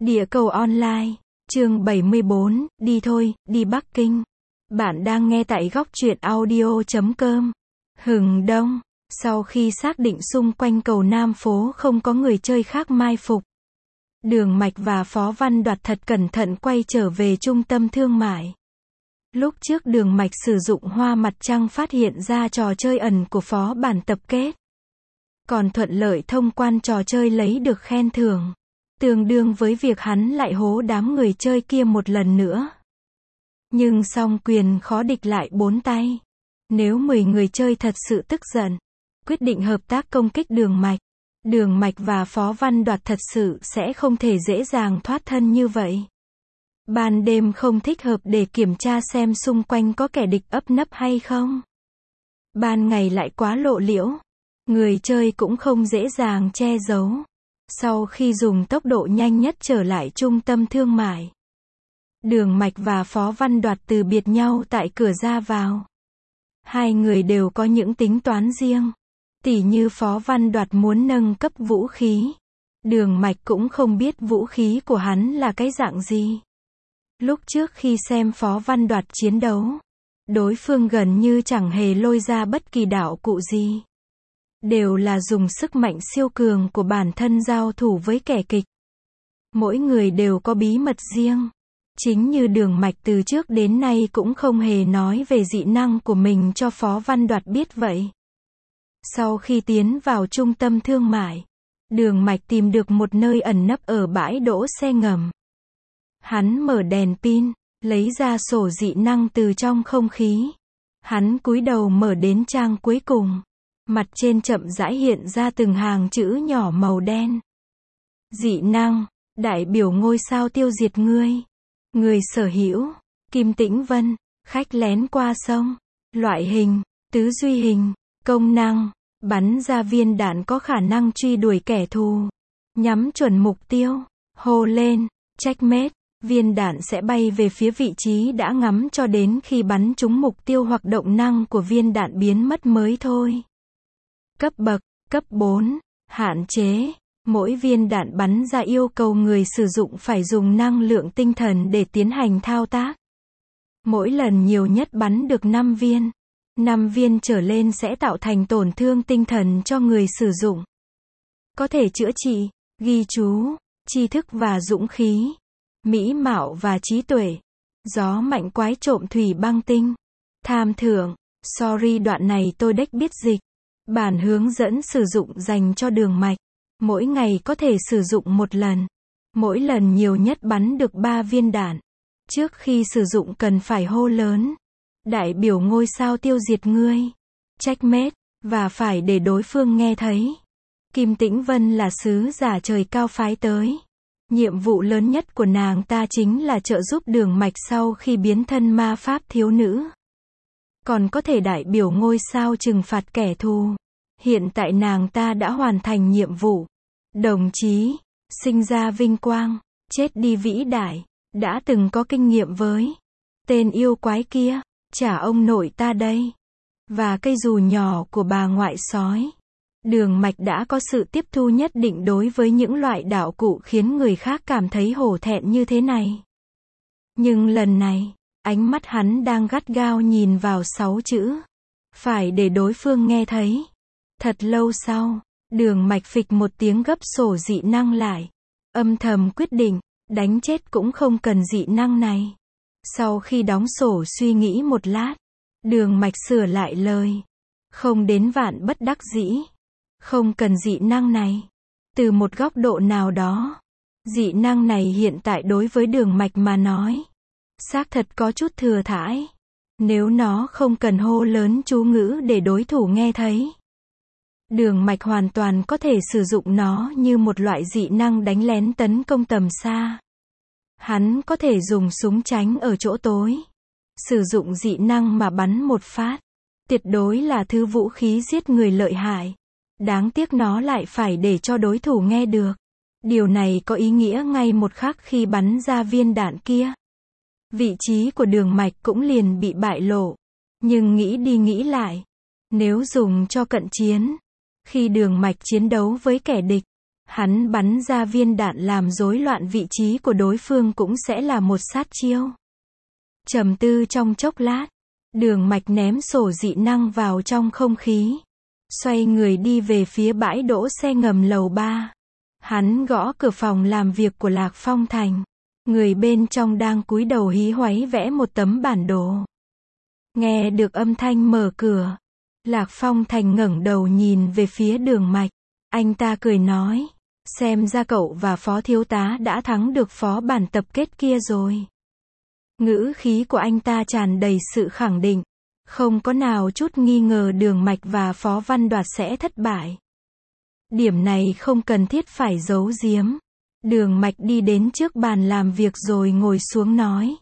Địa cầu online, chương 74, đi thôi, đi Bắc Kinh. Bạn đang nghe tại góc truyện audio.com. Hừng đông, sau khi xác định xung quanh cầu Nam phố không có người chơi khác mai phục, Đường Mạch và Phó Văn Đoạt thật cẩn thận quay trở về trung tâm thương mại. Lúc trước Đường Mạch sử dụng hoa mặt trăng phát hiện ra trò chơi ẩn của phó bản tập kết, còn thuận lợi thông quan trò chơi lấy được khen thưởng, tương đương với việc hắn lại hố đám người chơi kia một lần nữa. Nhưng song quyền khó địch lại bốn tay. Nếu 10 người chơi thật sự tức giận, quyết định hợp tác công kích Đường Mạch và Phó Văn Đoạt thật sự sẽ không thể dễ dàng thoát thân như vậy. Ban đêm không thích hợp để kiểm tra xem xung quanh có kẻ địch ấp nấp hay không. Ban ngày lại quá lộ liễu, người chơi cũng không dễ dàng che giấu. Sau khi dùng tốc độ nhanh nhất trở lại trung tâm thương mại, Đường Mạch và Phó Văn Đoạt từ biệt nhau tại cửa ra vào. Hai người đều có những tính toán riêng. Tỉ như Phó Văn Đoạt muốn nâng cấp vũ khí. Đường Mạch cũng không biết vũ khí của hắn là cái dạng gì. Lúc trước khi xem Phó Văn Đoạt chiến đấu, đối phương gần như chẳng hề lôi ra bất kỳ đạo cụ gì. Đều là dùng sức mạnh siêu cường của bản thân giao thủ với kẻ kịch. Mỗi người đều có bí mật riêng. Chính như Đường Mạch từ trước đến nay cũng không hề nói về dị năng của mình cho Phó Văn Đoạt biết vậy. Sau khi tiến vào trung tâm thương mại, Đường Mạch tìm được một nơi ẩn nấp ở bãi đỗ xe ngầm. Hắn mở đèn pin, lấy ra sổ dị năng từ trong không khí. Hắn cúi đầu mở đến trang cuối cùng. Mặt trên chậm rãi hiện ra từng hàng chữ nhỏ màu đen. Dị năng, đại biểu ngôi sao tiêu diệt ngươi. Người sở hữu, Kim Tĩnh Vân, khách lén qua sông. Loại hình, tứ duy hình. Công năng, bắn ra viên đạn có khả năng truy đuổi kẻ thù. Nhắm chuẩn mục tiêu, hô lên, checkmate. Viên đạn sẽ bay về phía vị trí đã ngắm cho đến khi bắn trúng mục tiêu hoặc động năng của viên đạn biến mất mới thôi. Cấp bậc, cấp 4, hạn chế. Mỗi viên đạn bắn ra yêu cầu người sử dụng phải dùng năng lượng tinh thần để tiến hành thao tác. Mỗi lần nhiều nhất bắn được 5 viên. 5 viên trở lên sẽ tạo thành tổn thương tinh thần cho người sử dụng. Có thể chữa trị, ghi chú, tri thức và dũng khí, mỹ mạo và trí tuệ, gió mạnh quái trộm thủy băng tinh, tham thưởng. Sorry, đoạn này tôi đếch biết dịch. Bản hướng dẫn sử dụng dành cho Đường Mạch. Mỗi ngày có thể sử dụng một lần. Mỗi lần nhiều nhất bắn được 3 viên đạn. Trước khi sử dụng cần phải hô lớn, đại biểu ngôi sao tiêu diệt ngươi, checkmate, và phải để đối phương nghe thấy. Kim Tĩnh Vân là sứ giả trời cao phái tới. Nhiệm vụ lớn nhất của nàng ta chính là trợ giúp Đường Mạch sau khi biến thân ma pháp thiếu nữ. Còn có thể đại biểu ngôi sao trừng phạt kẻ thù. Hiện tại nàng ta đã hoàn thành nhiệm vụ. Đồng chí, sinh ra vinh quang, chết đi vĩ đại, đã từng có kinh nghiệm với tên yêu quái kia, trả ông nội ta đây. Và cây dù nhỏ của bà ngoại sói. Đường Mạch đã có sự tiếp thu nhất định đối với những loại đạo cụ khiến người khác cảm thấy hổ thẹn như thế này. Nhưng lần này, ánh mắt hắn đang gắt gao nhìn vào 6 chữ. Phải để đối phương nghe thấy. Thật lâu sau, Đường Mạch phịch một tiếng gấp sổ dị năng lại. Âm thầm quyết định, đánh chết cũng không cần dị năng này. Sau khi đóng sổ suy nghĩ một lát, Đường Mạch sửa lại lời. Không đến vạn bất đắc dĩ. Không cần dị năng này. Từ một góc độ nào đó, dị năng này hiện tại đối với Đường Mạch mà nói, xác thật có chút thừa thãi. Nếu nó không cần hô lớn chú ngữ để đối thủ nghe thấy, Đường Mạch hoàn toàn có thể sử dụng nó như một loại dị năng đánh lén tấn công tầm xa. Hắn có thể dùng súng tránh ở chỗ tối. Sử dụng dị năng mà bắn một phát. Tuyệt đối là thứ vũ khí giết người lợi hại. Đáng tiếc nó lại phải để cho đối thủ nghe được. Điều này có ý nghĩa ngay một khắc khi bắn ra viên đạn kia, vị trí của Đường Mạch cũng liền bị bại lộ. Nhưng nghĩ đi nghĩ lại, nếu dùng cho cận chiến, khi Đường Mạch chiến đấu với kẻ địch, Hắn bắn ra viên đạn làm rối loạn vị trí của đối phương cũng sẽ là một sát chiêu. Trầm tư trong chốc lát, Đường Mạch ném sổ dị năng vào trong không khí. Xoay người đi về phía bãi đỗ xe ngầm lầu 3. Hắn gõ cửa phòng làm việc của Lạc Phong Thành. Người bên trong đang cúi đầu hí hoáy vẽ một tấm bản đồ. Nghe được âm thanh mở cửa, Lạc Phong Thành ngẩng đầu nhìn về phía Đường Mạch. Anh ta cười nói, xem ra cậu và phó thiếu tá đã thắng được phó bản tập kết kia rồi. Ngữ khí của anh ta tràn đầy sự khẳng định, không có nào chút nghi ngờ Đường Mạch và Phó Văn Đoạt sẽ thất bại. Điểm này không cần thiết phải giấu giếm. Đường Mạch đi đến trước bàn làm việc rồi ngồi xuống nói.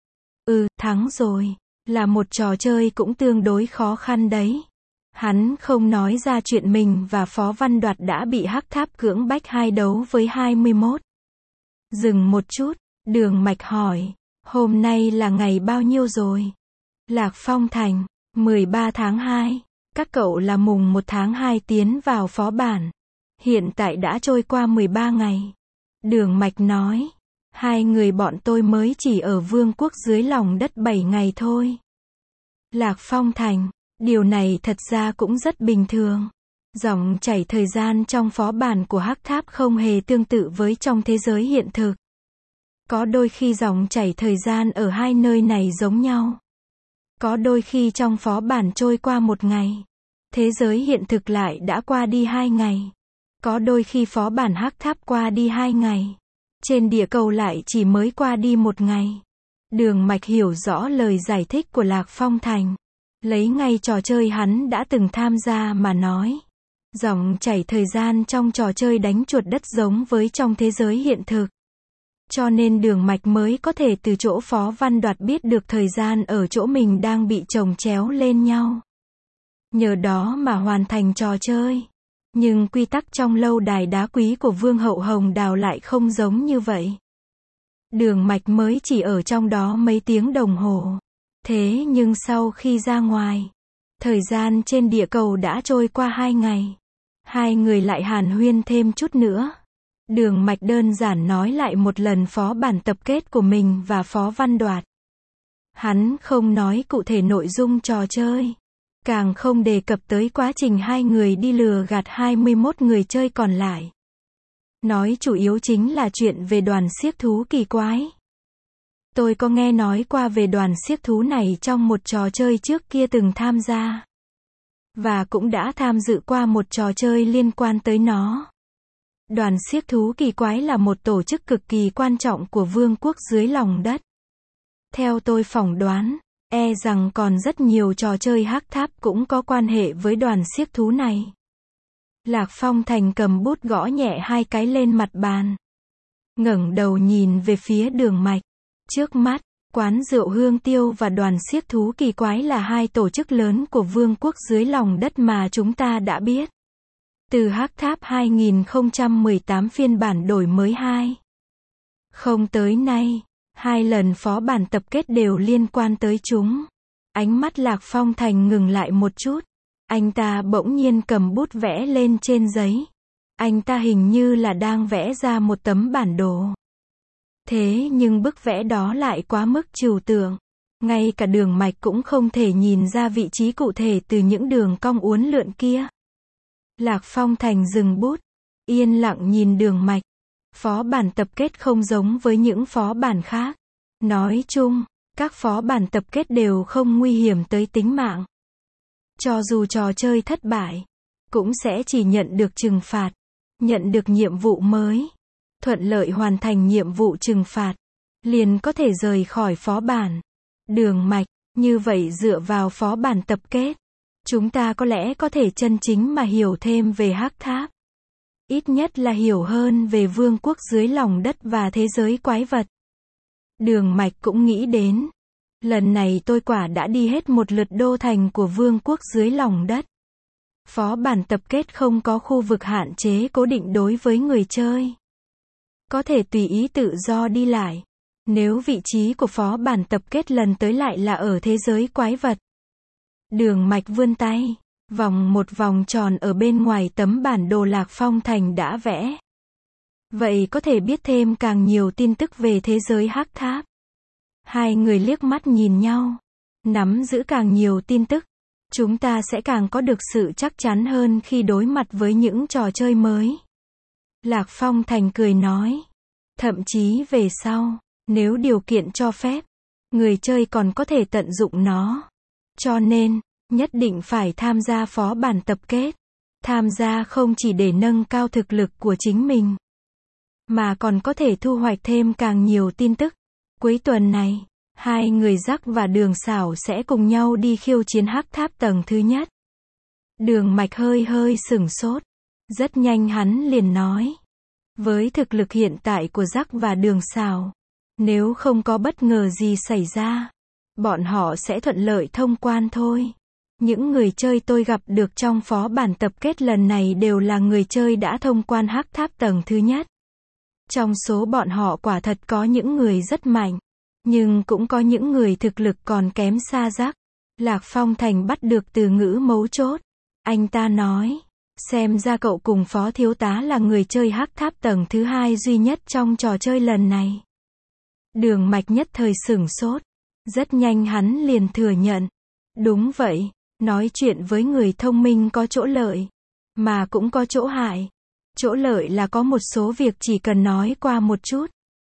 Thắng rồi. Là một trò chơi cũng tương đối khó khăn đấy. Hắn không nói ra chuyện mình và Phó Văn Đoạt đã bị Hắc Tháp cưỡng bách 2 đấu với 21. Dừng một chút, Đường Mạch hỏi, hôm nay là ngày bao nhiêu rồi? Lạc Phong Thành, 13 tháng 2. Các cậu là mùng 1 tháng 2 tiến vào phó bản. Hiện tại đã trôi qua 13 ngày. Đường Mạch nói, 2 người bọn tôi mới chỉ ở vương quốc dưới lòng đất 7 ngày thôi. Lạc Phong Thành, điều này thật ra cũng rất bình thường. Dòng chảy thời gian trong phó bản của Hắc Tháp không hề tương tự với trong thế giới hiện thực. Có đôi khi dòng chảy thời gian ở hai nơi này giống nhau. Có đôi khi trong phó bản trôi qua 1 ngày. Thế giới hiện thực lại đã qua đi 2 ngày. Có đôi khi phó bản Hắc Tháp qua đi 2 ngày. Trên địa cầu lại chỉ mới qua đi 1 ngày. Đường Mạch hiểu rõ lời giải thích của Lạc Phong Thành. Lấy ngay trò chơi hắn đã từng tham gia mà nói. Dòng chảy thời gian trong trò chơi đánh chuột đất giống với trong thế giới hiện thực. Cho nên Đường Mạch mới có thể từ chỗ Phó Văn Đoạt biết được thời gian ở chỗ mình đang bị chồng chéo lên nhau. Nhờ đó mà hoàn thành trò chơi. Nhưng quy tắc trong lâu đài đá quý của Vương hậu Hồng Đào lại không giống như vậy. Đường Mạch mới chỉ ở trong đó mấy tiếng đồng hồ. Thế nhưng sau khi ra ngoài, thời gian trên địa cầu đã trôi qua 2 ngày. 2 người lại hàn huyên thêm chút nữa. Đường Mạch đơn giản nói lại một lần phó bản tập kết của mình và Phó Văn Đoạt. Hắn không nói cụ thể nội dung trò chơi. Càng không đề cập tới quá trình 2 người đi lừa gạt 21 người chơi còn lại. Nói chủ yếu chính là chuyện về đoàn xiếc thú kỳ quái. Tôi có nghe nói qua về đoàn xiếc thú này trong một trò chơi trước kia từng tham gia. Và cũng đã tham dự qua một trò chơi liên quan tới nó. Đoàn xiếc thú kỳ quái là một tổ chức cực kỳ quan trọng của vương quốc dưới lòng đất. Theo tôi phỏng đoán, rằng còn rất nhiều trò chơi Hắc Tháp cũng có quan hệ với đoàn xiếc thú này. Lạc Phong Thành cầm bút gõ nhẹ 2 cái lên mặt bàn. Ngẩng đầu nhìn về phía Đường Mạch. Trước mắt, quán rượu Hương Tiêu và đoàn xiếc thú kỳ quái là 2 tổ chức lớn của vương quốc dưới lòng đất mà chúng ta đã biết. Từ Hắc Tháp 2018 phiên bản đổi mới 2. Không tới nay, 2 lần phó bản tập kết đều liên quan tới chúng. Ánh mắt Lạc Phong Thành ngừng lại một chút. Anh ta bỗng nhiên cầm bút vẽ lên trên giấy. Anh ta hình như là đang vẽ ra một tấm bản đồ. Thế nhưng bức vẽ đó lại quá mức trừu tượng. Ngay cả Đường Mạch cũng không thể nhìn ra vị trí cụ thể từ những đường cong uốn lượn kia. Lạc Phong Thành dừng bút, yên lặng nhìn Đường Mạch. Phó bản tập kết không giống với những phó bản khác. Nói chung, các phó bản tập kết đều không nguy hiểm tới tính mạng. Cho dù trò chơi thất bại, cũng sẽ chỉ nhận được trừng phạt, nhận được nhiệm vụ mới. Thuận lợi hoàn thành nhiệm vụ trừng phạt, liền có thể rời khỏi phó bản. Đường Mạch, như vậy dựa vào phó bản tập kết, chúng ta có lẽ có thể chân chính mà hiểu thêm về Hắc Tháp. Ít nhất là hiểu hơn về vương quốc dưới lòng đất và thế giới quái vật. Đường Mạch cũng nghĩ đến. Lần này tôi quả đã đi hết một lượt đô thành của vương quốc dưới lòng đất. Phó bản tập kết không có khu vực hạn chế cố định đối với người chơi. Có thể tùy ý tự do đi lại. Nếu vị trí của phó bản tập kết lần tới lại là ở thế giới quái vật. Đường Mạch vươn tay, vòng một vòng tròn ở bên ngoài tấm bản đồ Lạc Phong Thành đã vẽ. Vậy có thể biết thêm càng nhiều tin tức về thế giới hắc tháp. Hai người liếc mắt nhìn nhau. Nắm giữ càng nhiều tin tức, chúng ta sẽ càng có được sự chắc chắn hơn khi đối mặt với những trò chơi mới. Lạc Phong Thành cười nói. Thậm chí về sau, nếu điều kiện cho phép, người chơi còn có thể tận dụng nó. Cho nên, nhất định phải tham gia phó bản tập kết. Tham gia không chỉ để nâng cao thực lực của chính mình, mà còn có thể thu hoạch thêm càng nhiều tin tức. Cuối tuần này, hai người Jack và Đường Sảo sẽ cùng nhau đi khiêu chiến hắc tháp tầng thứ nhất. Đường Mạch hơi sửng sốt. Rất nhanh hắn liền nói. Với thực lực hiện tại của Jack và Đường Sảo, nếu không có bất ngờ gì xảy ra, bọn họ sẽ thuận lợi thông quan thôi. Những người chơi tôi gặp được trong phó bản tập kết lần này đều là người chơi đã thông quan hắc tháp tầng thứ nhất. Trong số bọn họ quả thật có những người rất mạnh, nhưng cũng có những người thực lực còn kém xa Jack. Lạc Phong Thành bắt được từ ngữ mấu chốt. Anh ta nói, xem ra cậu cùng phó thiếu tá là người chơi hắc tháp tầng thứ hai duy nhất trong trò chơi lần này. Đường Mạch nhất thời sửng sốt. Rất nhanh hắn liền thừa nhận. Đúng vậy, nói chuyện với người thông minh có chỗ lợi, mà cũng có chỗ hại. Chỗ lợi là có một số việc chỉ cần nói qua một chút,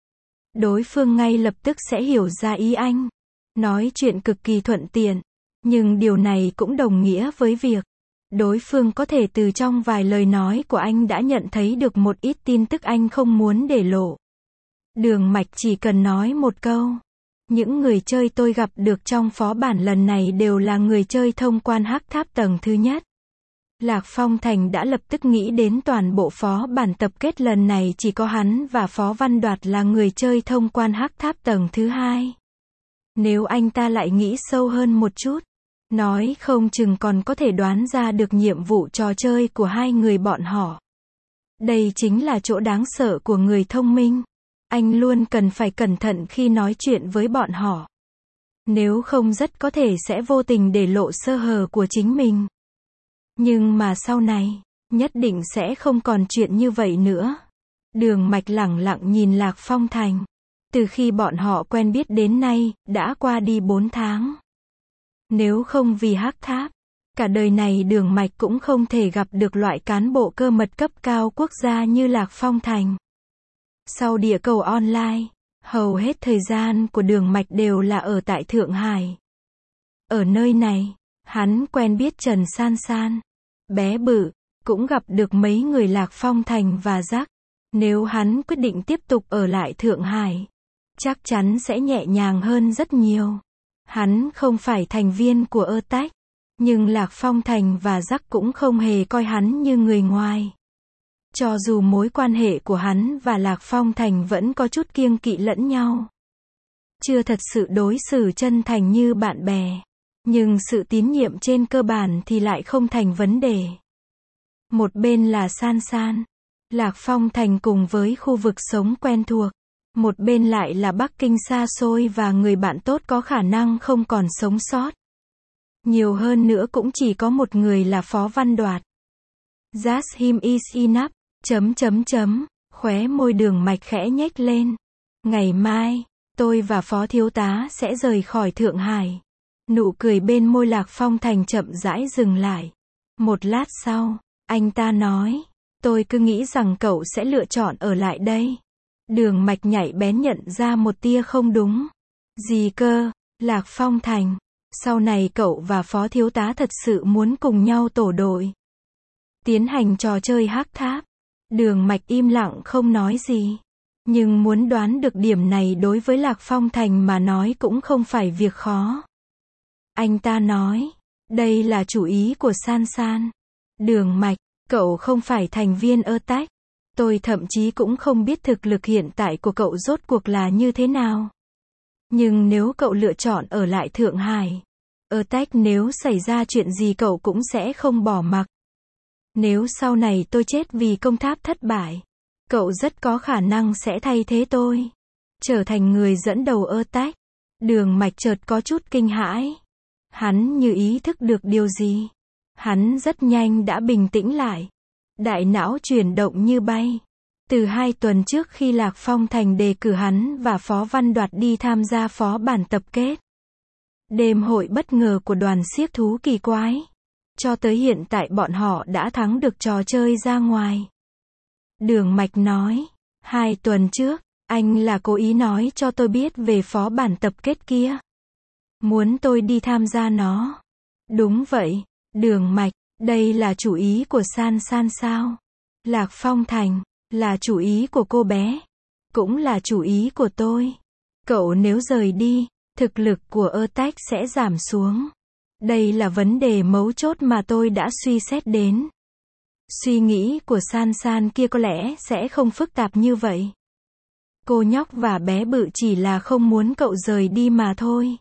đối phương ngay lập tức sẽ hiểu ra ý anh. Nói chuyện cực kỳ thuận tiện. Nhưng điều này cũng đồng nghĩa với việc đối phương có thể từ trong vài lời nói của anh đã nhận thấy được một ít tin tức anh không muốn để lộ. Đường Mạch chỉ cần nói một câu. Những người chơi tôi gặp được trong phó bản lần này đều là người chơi thông quan hắc tháp tầng thứ nhất. Lạc Phong Thành đã lập tức nghĩ đến toàn bộ phó bản tập kết lần này chỉ có hắn và Phó Văn Đoạt là người chơi thông quan hắc tháp tầng thứ hai. Nếu anh ta lại nghĩ sâu hơn một chút, nói không chừng còn có thể đoán ra được nhiệm vụ trò chơi của hai người bọn họ. Đây chính là chỗ đáng sợ của người thông minh. Anh luôn cần phải cẩn thận khi nói chuyện với bọn họ. Nếu không rất có thể sẽ vô tình để lộ sơ hở của chính mình. Nhưng mà sau này, nhất định sẽ không còn chuyện như vậy nữa. Đường Mạch lẳng lặng nhìn Lạc Phong Thành. Từ khi bọn họ quen biết đến nay, đã qua đi 4 tháng. Nếu không vì hắc tháp, cả đời này Đường Mạch cũng không thể gặp được loại cán bộ cơ mật cấp cao quốc gia như Lạc Phong Thành. Sau địa cầu online, hầu hết thời gian của Đường Mạch đều là ở tại Thượng Hải. Ở nơi này, hắn quen biết Trần San San, bé bự, cũng gặp được mấy người Lạc Phong Thành và Jack. Nếu hắn quyết định tiếp tục ở lại Thượng Hải, chắc chắn sẽ nhẹ nhàng hơn rất nhiều. Hắn không phải thành viên của Attack, nhưng Lạc Phong Thành và Jack cũng không hề coi hắn như người ngoài. Cho dù mối quan hệ của hắn và Lạc Phong Thành vẫn có chút kiêng kỵ lẫn nhau, chưa thật sự đối xử chân thành như bạn bè, nhưng sự tín nhiệm trên cơ bản thì lại không thành vấn đề. Một bên là San San, Lạc Phong Thành cùng với khu vực sống quen thuộc. Một bên lại là Bắc Kinh xa xôi và người bạn tốt có khả năng không còn sống sót. Nhiều hơn nữa cũng chỉ có một người là Phó Văn Đoạt. Just him is enough. Khóe môi Đường Mạch khẽ nhếch lên. Ngày mai, tôi và Phó Thiếu tá sẽ rời khỏi Thượng Hải. Nụ cười bên môi Lạc Phong Thành chậm rãi dừng lại. Một lát sau, anh ta nói, tôi cứ nghĩ rằng cậu sẽ lựa chọn ở lại đây. Đường Mạch nhạy bén nhận ra một tia không đúng. Gì cơ, Lạc Phong Thành, sau này cậu và Phó Thiếu tá thật sự muốn cùng nhau tổ đội, tiến hành trò chơi hắc tháp. Đường Mạch im lặng không nói gì. Nhưng muốn đoán được điểm này đối với Lạc Phong Thành mà nói cũng không phải việc khó. Anh ta nói, đây là chủ ý của San San. Đường Mạch, cậu không phải thành viên Attack. Tôi thậm chí cũng không biết thực lực hiện tại của cậu rốt cuộc là như thế nào. Nhưng nếu cậu lựa chọn ở lại Thượng Hải, Attack nếu xảy ra chuyện gì cậu cũng sẽ không bỏ mặc. Nếu sau này tôi chết vì công tháp thất bại, cậu rất có khả năng sẽ thay thế tôi, trở thành người dẫn đầu Attack. Đường Mạch chợt có chút kinh hãi. Hắn như ý thức được điều gì. Hắn rất nhanh đã bình tĩnh lại. Đại não chuyển động như bay. Từ 2 tuần trước khi Lạc Phong Thành đề cử hắn và Phó Văn Đoạt đi tham gia phó bản tập kết đêm hội bất ngờ của đoàn xiếc thú kỳ quái, cho tới hiện tại bọn họ đã thắng được trò chơi ra ngoài. Đường Mạch nói, 2 tuần trước, anh là cố ý nói cho tôi biết về phó bản tập kết kia. Muốn tôi đi tham gia nó. Đúng vậy, Đường Mạch, đây là chủ ý của San San sao? Lạc Phong Thành, là chủ ý của cô bé. Cũng là chủ ý của tôi. Cậu nếu rời đi, thực lực của Attack sẽ giảm xuống. Đây là vấn đề mấu chốt mà tôi đã suy xét đến. Suy nghĩ của San San kia có lẽ sẽ không phức tạp như vậy. Cô nhóc và bé bự chỉ là không muốn cậu rời đi mà thôi.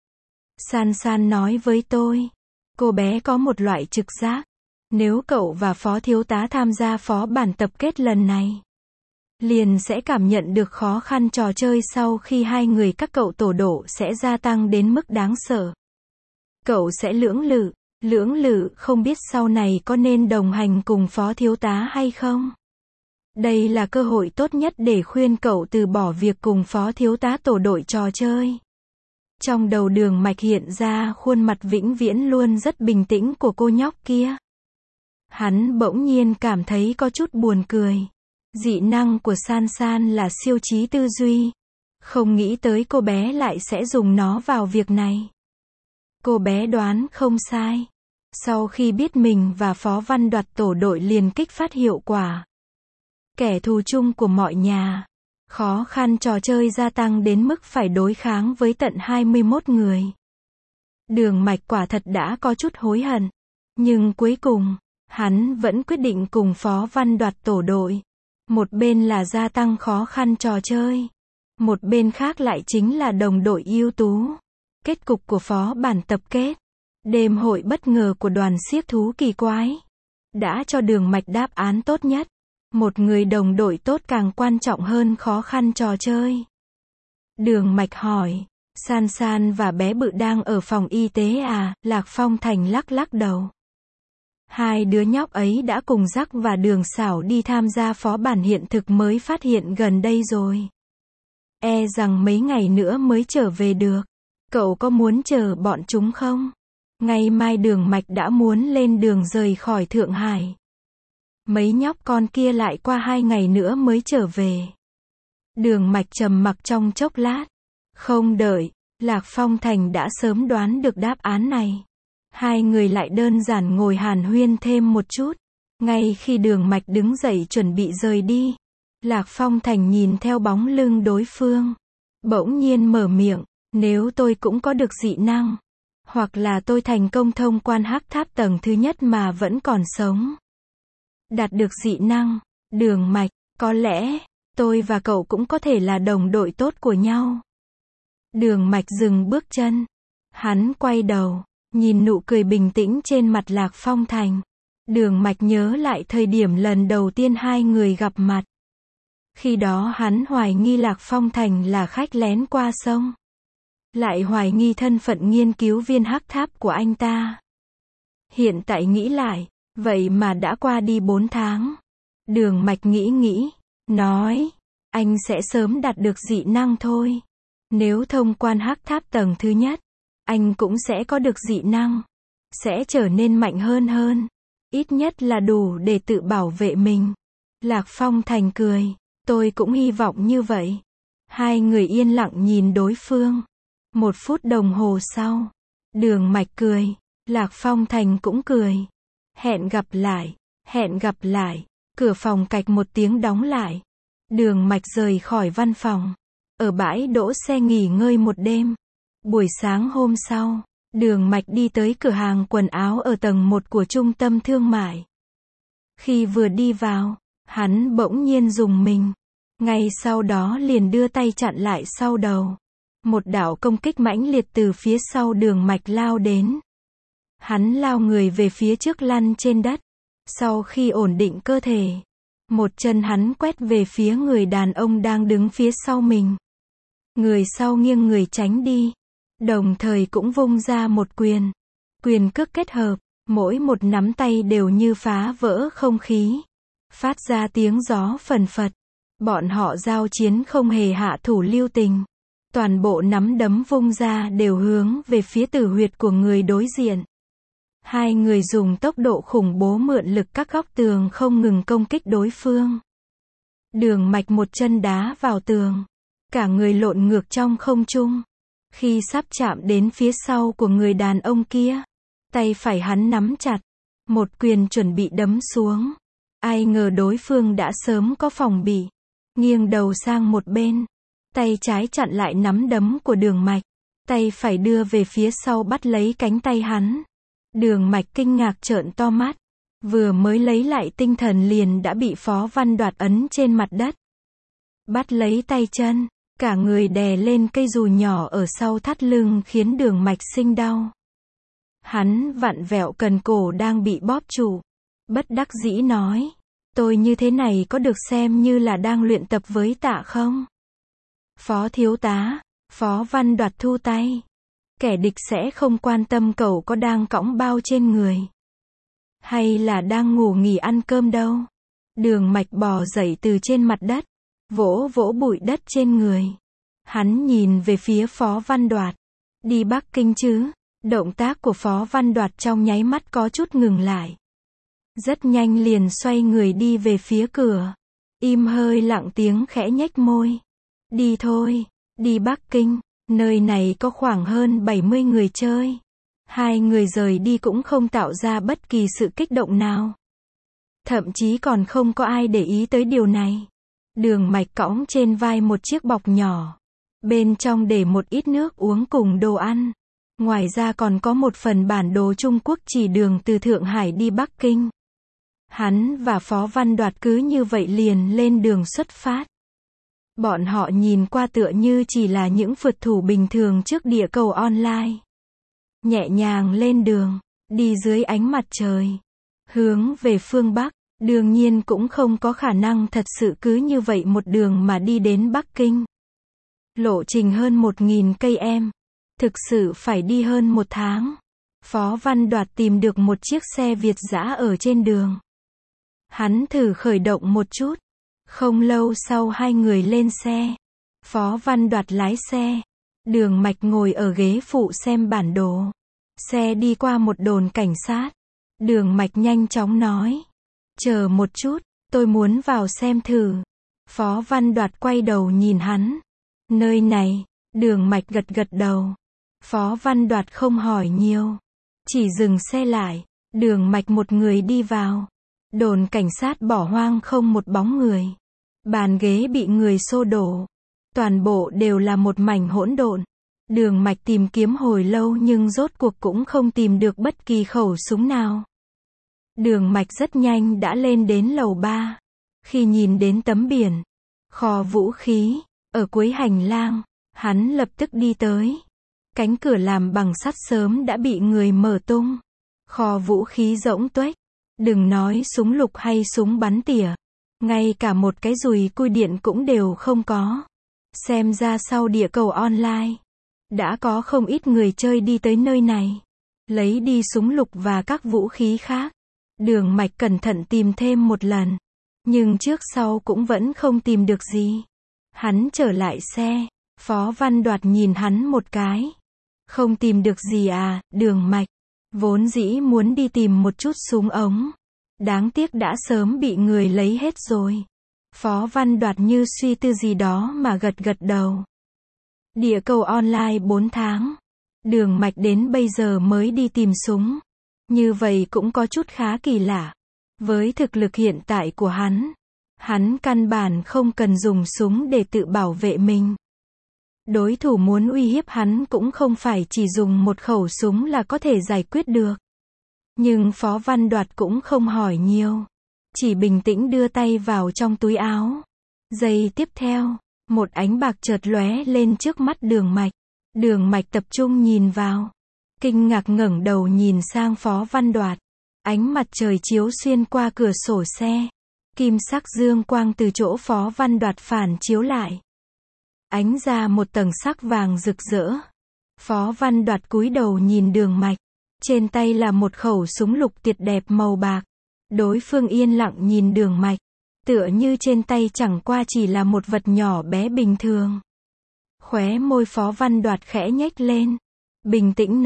San San nói với tôi. Cô bé có một loại trực giác. Nếu cậu và Phó Thiếu tá tham gia phó bản tập kết lần này, liền sẽ cảm nhận được khó khăn trò chơi sau khi hai người các cậu tổ độ sẽ gia tăng đến mức đáng sợ. Cậu sẽ lưỡng lự không biết sau này có nên đồng hành cùng Phó Thiếu tá hay không. Đây là cơ hội tốt nhất để khuyên cậu từ bỏ việc cùng Phó Thiếu tá tổ đội trò chơi. Trong đầu Đường Mạch hiện ra khuôn mặt vĩnh viễn luôn rất bình tĩnh của cô nhóc kia. Hắn bỗng nhiên cảm thấy có chút buồn cười. Dị năng của San San là siêu trí tư duy. Không nghĩ tới cô bé lại sẽ dùng nó vào việc này. Cô bé đoán không sai. Sau khi biết mình và Phó Văn Đoạt tổ đội liền kích phát hiệu quả. Kẻ thù chung của mọi nhà. Khó khăn trò chơi gia tăng đến mức phải đối kháng với tận 21 người. Đường Mạch quả thật đã có chút hối hận. Nhưng cuối cùng, hắn vẫn quyết định cùng Phó Văn Đoạt tổ đội. Một bên là gia tăng khó khăn trò chơi. Một bên khác lại chính là đồng đội ưu tú. Kết cục của phó bản tập kết. Đêm hội bất ngờ của đoàn xiếc thú kỳ quái. Đã cho Đường Mạch đáp án tốt nhất. Một người đồng đội tốt càng quan trọng hơn khó khăn trò chơi. Đường Mạch hỏi. San San và bé bự đang ở phòng y tế à? Lạc Phong Thành lắc lắc đầu. Hai đứa nhóc ấy đã cùng Rắc và Đường Xảo đi tham gia phó bản hiện thực mới phát hiện gần đây rồi. E rằng mấy ngày nữa mới trở về được. Cậu có muốn chờ bọn chúng không? Ngày mai Đường Mạch đã muốn lên đường rời khỏi Thượng Hải. Mấy nhóc con kia lại qua 2 ngày nữa mới trở về. Đường Mạch trầm mặc trong chốc lát. Không đợi, Lạc Phong Thành đã sớm đoán được đáp án này. Hai người lại đơn giản ngồi hàn huyên thêm một chút. Ngay khi Đường Mạch đứng dậy chuẩn bị rời đi, Lạc Phong Thành nhìn theo bóng lưng đối phương. Bỗng nhiên mở miệng, nếu tôi cũng có được dị năng, hoặc là tôi thành công thông quan hắc tháp tầng thứ nhất mà vẫn còn sống. Đạt được dị năng, Đường Mạch, có lẽ, tôi và cậu cũng có thể là đồng đội tốt của nhau. Đường Mạch dừng bước chân. Hắn quay đầu, nhìn nụ cười bình tĩnh trên mặt Lạc Phong Thành. Đường Mạch nhớ lại thời điểm lần đầu tiên hai người gặp mặt. Khi đó hắn hoài nghi Lạc Phong Thành là khách lén qua sông. Lại hoài nghi thân phận nghiên cứu viên hắc tháp của anh ta. Hiện tại nghĩ lại, vậy mà đã qua đi 4 tháng. Đường Mạch nghĩ, nói, anh sẽ sớm đạt được dị năng thôi. Nếu thông quan hắc tháp tầng thứ nhất, anh cũng sẽ có được dị năng. Sẽ trở nên mạnh hơn. Ít nhất là đủ để tự bảo vệ mình. Lạc Phong Thành cười. Tôi cũng hy vọng như vậy. Hai người yên lặng nhìn đối phương. 1 phút đồng hồ sau, Đường Mạch cười. Lạc Phong Thành cũng cười. Hẹn gặp lại. Cửa phòng cạch một tiếng đóng lại. Đường Mạch rời khỏi văn phòng. Ở bãi đỗ xe nghỉ ngơi một đêm. Buổi sáng hôm sau, Đường Mạch đi tới cửa hàng quần áo ở tầng 1 của trung tâm thương mại. Khi vừa đi vào, hắn bỗng nhiên rùng mình. Ngay sau đó liền đưa tay chặn lại sau đầu. Một đạo công kích mãnh liệt từ phía sau Đường Mạch lao đến. Hắn lao người về phía trước lăn trên đất. Sau khi ổn định cơ thể, một chân hắn quét về phía người đàn ông đang đứng phía sau mình. Người sau nghiêng người tránh đi. Đồng thời cũng vung ra một quyền. Quyền cước kết hợp, mỗi một nắm tay đều như phá vỡ không khí. Phát ra tiếng gió phần phật. Bọn họ giao chiến không hề hạ thủ lưu tình. Toàn bộ nắm đấm vung ra đều hướng về phía tử huyệt của người đối diện. Hai người dùng tốc độ khủng bố mượn lực các góc tường không ngừng công kích đối phương. Đường Mạch một chân đá vào tường. Cả người lộn ngược trong không trung. Khi sắp chạm đến phía sau của người đàn ông kia, tay phải hắn nắm chặt. Một quyền chuẩn bị đấm xuống. Ai ngờ đối phương đã sớm có phòng bị. Nghiêng đầu sang một bên. Tay trái chặn lại nắm đấm của Đường Mạch. Tay phải đưa về phía sau bắt lấy cánh tay hắn. Đường Mạch kinh ngạc trợn to mắt. Vừa mới lấy lại tinh thần liền đã bị Phó Văn Đoạt ấn trên mặt đất. Bắt lấy tay chân. Cả người đè lên cây dù nhỏ ở sau thắt lưng khiến Đường Mạch sinh đau. Hắn vặn vẹo cần cổ đang bị bóp trụ. Bất đắc dĩ nói. Tôi như thế này có được xem như là đang luyện tập với Tạ không? Phó thiếu tá. Phó Văn Đoạt thu tay. Kẻ địch sẽ không quan tâm cậu có đang cõng bao trên người. Hay là đang ngủ nghỉ ăn cơm đâu. Đường Mạch bò dậy từ trên mặt đất. Vỗ vỗ bụi đất trên người. Hắn nhìn về phía Phó Văn Đoạt. Đi Bắc Kinh chứ? Động tác của Phó Văn Đoạt trong nháy mắt có chút ngừng lại. Rất nhanh liền xoay người đi về phía cửa. Im hơi lặng tiếng khẽ nhếch môi. Đi thôi, đi Bắc Kinh, nơi này có khoảng hơn 70 người chơi. Hai người rời đi cũng không tạo ra bất kỳ sự kích động nào. Thậm chí còn không có ai để ý tới điều này. Đường Mạch cõng trên vai một chiếc bọc nhỏ. Bên trong để một ít nước uống cùng đồ ăn. Ngoài ra còn có một phần bản đồ Trung Quốc chỉ đường từ Thượng Hải đi Bắc Kinh. Hắn và Phó Văn Đoạt cứ như vậy liền lên đường xuất phát. Bọn họ nhìn qua tựa như chỉ là những phượt thủ bình thường trước địa cầu online. Nhẹ nhàng lên đường, đi dưới ánh mặt trời. Hướng về phương Bắc, đương nhiên cũng không có khả năng thật sự cứ như vậy một đường mà đi đến Bắc Kinh. Lộ trình hơn 1000 cây em. Thực sự phải đi hơn 1 tháng. Phó Văn Đoạt tìm được một chiếc xe Việt dã ở trên đường. Hắn thử khởi động một chút. Không lâu sau hai người lên xe. Phó Văn Đoạt lái xe. Đường Mạch ngồi ở ghế phụ xem bản đồ. Xe đi qua một đồn cảnh sát. Đường Mạch nhanh chóng nói. Chờ một chút, tôi muốn vào xem thử. Phó Văn Đoạt quay đầu nhìn hắn. Nơi này, Đường Mạch gật gật đầu. Phó Văn Đoạt không hỏi nhiều. Chỉ dừng xe lại. Đường Mạch một người đi vào. Đồn cảnh sát bỏ hoang không một bóng người. Bàn ghế bị người xô đổ. Toàn bộ đều là một mảnh hỗn độn. Đường Mạch tìm kiếm hồi lâu nhưng rốt cuộc cũng không tìm được bất kỳ khẩu súng nào. Đường Mạch rất nhanh đã lên đến lầu 3. Khi nhìn đến tấm biển kho vũ khí ở cuối hành lang, hắn lập tức đi tới. Cánh cửa làm bằng sắt sớm đã bị người mở tung. Kho vũ khí rỗng tuếch. Đừng nói súng lục hay súng bắn tỉa. Ngay cả một cái dùi cui điện cũng đều không có. Xem ra sau địa cầu online, đã có không ít người chơi đi tới nơi này. Lấy đi súng lục và các vũ khí khác. Đường Mạch cẩn thận tìm thêm một lần. Nhưng trước sau cũng vẫn không tìm được gì. Hắn trở lại xe. Phó Văn Đoạt nhìn hắn một cái. Không tìm được gì à, Đường Mạch. Vốn dĩ muốn đi tìm một chút súng ống. Đáng tiếc đã sớm bị người lấy hết rồi. Phó Văn Đoạt như suy tư gì đó mà gật gật đầu. Địa cầu online 4 tháng. Đường Mạch đến bây giờ mới đi tìm súng. Như vậy cũng có chút khá kỳ lạ. Với thực lực hiện tại của hắn căn bản không cần dùng súng để tự bảo vệ mình. Đối thủ muốn uy hiếp hắn cũng không phải chỉ dùng một khẩu súng là có thể giải quyết được. Nhưng Phó Văn Đoạt cũng không hỏi nhiều. Chỉ bình tĩnh đưa tay vào trong túi áo. Giây tiếp theo, một ánh bạc chợt lóe lên trước mắt Đường Mạch. Đường Mạch tập trung nhìn vào. Kinh ngạc ngẩng đầu nhìn sang Phó Văn Đoạt. Ánh mặt trời chiếu xuyên qua cửa sổ xe. Kim sắc dương quang từ chỗ Phó Văn Đoạt phản chiếu lại. Ánh ra một tầng sắc vàng rực rỡ. Phó Văn Đoạt cúi đầu nhìn Đường Mạch. Trên tay là một khẩu súng lục tuyệt đẹp màu bạc. Đối phương yên lặng nhìn Đường Mạch. Tựa như trên tay chẳng qua chỉ là một vật nhỏ bé bình thường. Khóe môi Phó Văn Đoạt khẽ nhếch lên. Bình tĩnh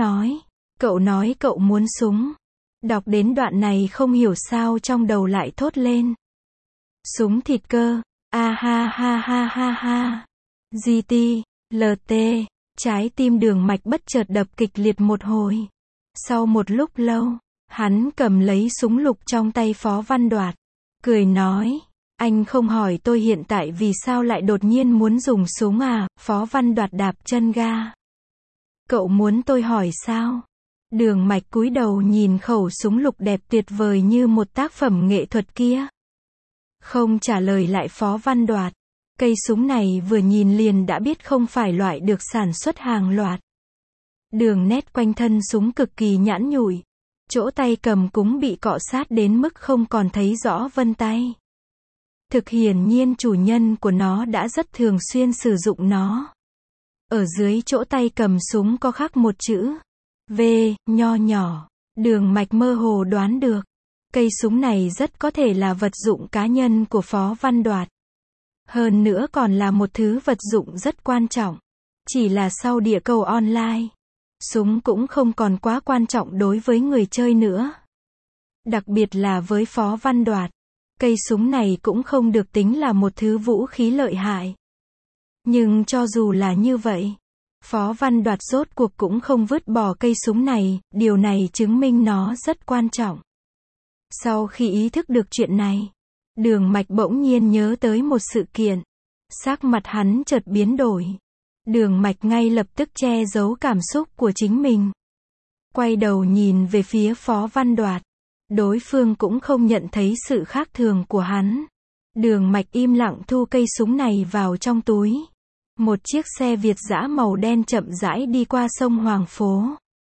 nói cậu muốn súng. Đọc đến đoạn này không hiểu sao trong đầu lại thốt lên. Súng thịt cơ, a ha ha ha ha ha. GT, LT, trái tim Đường Mạch bất chợt đập kịch liệt một hồi. Sau một lúc lâu, hắn cầm lấy súng lục trong tay Phó Văn Đoạt. Cười nói, anh không hỏi tôi hiện tại vì sao lại đột nhiên muốn dùng súng à? Phó Văn Đoạt đạp chân ga. Cậu muốn tôi hỏi sao? Đường Mạch cúi đầu nhìn khẩu súng lục đẹp tuyệt vời như một tác phẩm nghệ thuật kia. Không trả lời lại Phó Văn Đoạt. Cây súng này vừa nhìn liền đã biết không phải loại được sản xuất hàng loạt. Đường nét quanh thân súng cực kỳ nhẵn nhụi. Chỗ tay cầm cũng bị cọ sát đến mức không còn thấy rõ vân tay. Thực hiển nhiên chủ nhân của nó đã rất thường xuyên sử dụng nó. Ở dưới chỗ tay cầm súng có khắc một chữ V, nho nhỏ. Đường Mạch mơ hồ đoán được. Cây súng này rất có thể là vật dụng cá nhân của Phó Văn Đoạt. Hơn nữa còn là một thứ vật dụng rất quan trọng. Chỉ là sau địa cầu online, súng cũng không còn quá quan trọng đối với người chơi nữa. Đặc biệt là với Phó Văn Đoạt, cây súng này cũng không được tính là một thứ vũ khí lợi hại. Nhưng cho dù là như vậy, Phó Văn Đoạt rốt cuộc cũng không vứt bỏ cây súng này, điều này chứng minh nó rất quan trọng. Sau khi ý thức được chuyện này, Đường Mạch bỗng nhiên nhớ tới một sự kiện. Sắc mặt hắn chợt biến đổi. Đường Mạch ngay lập tức che giấu cảm xúc của chính mình. Quay đầu nhìn về phía Phó Văn Đoạt. Đối phương cũng không nhận thấy sự khác thường của hắn. Đường Mạch im lặng thu cây súng này vào trong túi. Một chiếc xe Việt dã màu đen chậm rãi đi qua sông Hoàng Phố.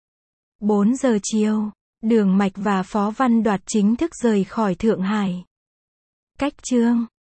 4 giờ chiều, Đường Mạch và Phó Văn Đoạt chính thức rời khỏi Thượng Hải. Cách chương